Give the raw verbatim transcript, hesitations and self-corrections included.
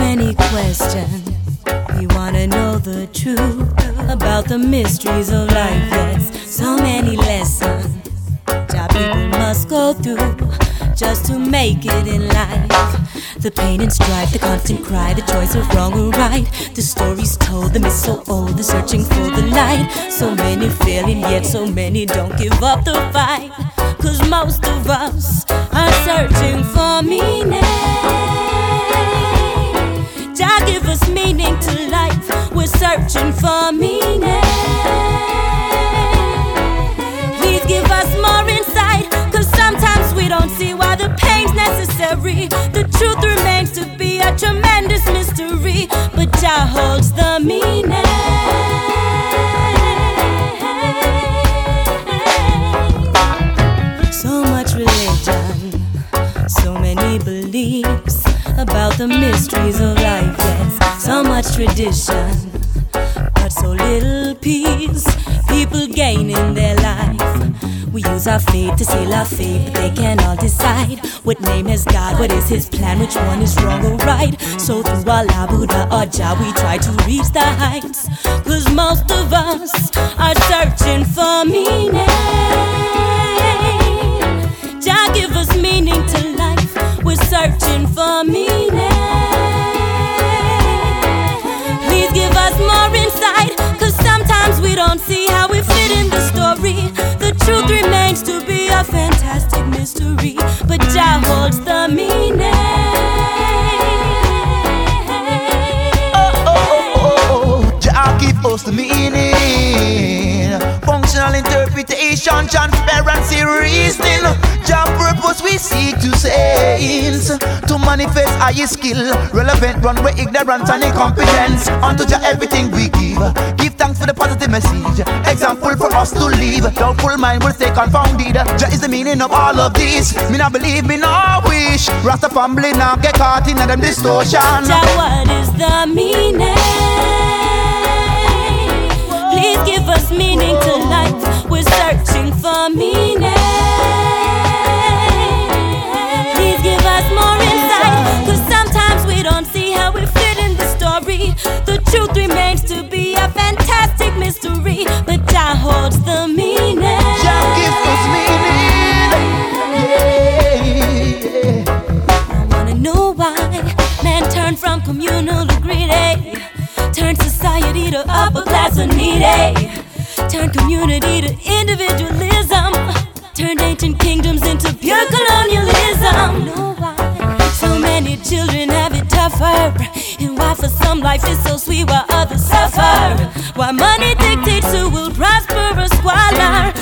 many questions. We wanna know the truth about the mysteries of life. Yes, so many lessons that people must go through just to make it in life. The pain and strife, the constant cry, the choice of wrong or right. The stories told, the myths so old, the searching for the light. So many failing, yet so many don't give up the fight. Cause most of us are searching for meaning. Jah give us meaning to life. We're searching for meaning. Please give us more insight, cause sometimes we don't see why the pain's necessary. The truth remains to be a tremendous mystery, but Jah holds the meaning. So much religion, so many beliefs about the mysteries of life, yes. So much tradition, but so little peace people gain in their life. We use our faith to seal our faith, but they can't all decide what name has God, what is His plan, which one is wrong or right. So through Allah, Buddha or Jah, we try to reach the heights, cause most of us are searching for meaning. Jah give us meaning to life. We're searching for meaning. Please give us more insight, cause sometimes we don't see how we fit in the story. The truth remains to be a fantastic mystery, but Jah holds the meaning. Oh, oh, oh, oh, Jah give us the meaning. Functional interpretation, transparency, reasoning. Jah purpose we seek to saints, to manifest higher skill, relevant runway, ignorance and incompetence. Unto Jah everything we give. Give thanks for the positive message, example for us to live. Doubtful mind will stay confounded. Jah is the meaning of all of this. Me not believe, me not wish Rasta family now get caught in them distortion. Jah, what is the meaning? Please give us meaning to life. We're searching for meaning. Please give us more insight, cause sometimes we don't see how we fit in the story. The truth remains to be a fantastic mystery, but Jah holds the meaning. Jah gives us meaning. Yeah. I wanna know why man turned from communal to greedy, turned society to upper class or needy, turned community to individualism, turned ancient kingdoms into pure colonialism. Know why so many children have it tougher, and why for some life is so sweet while others suffer. Why money dictates who will prosper or squalor.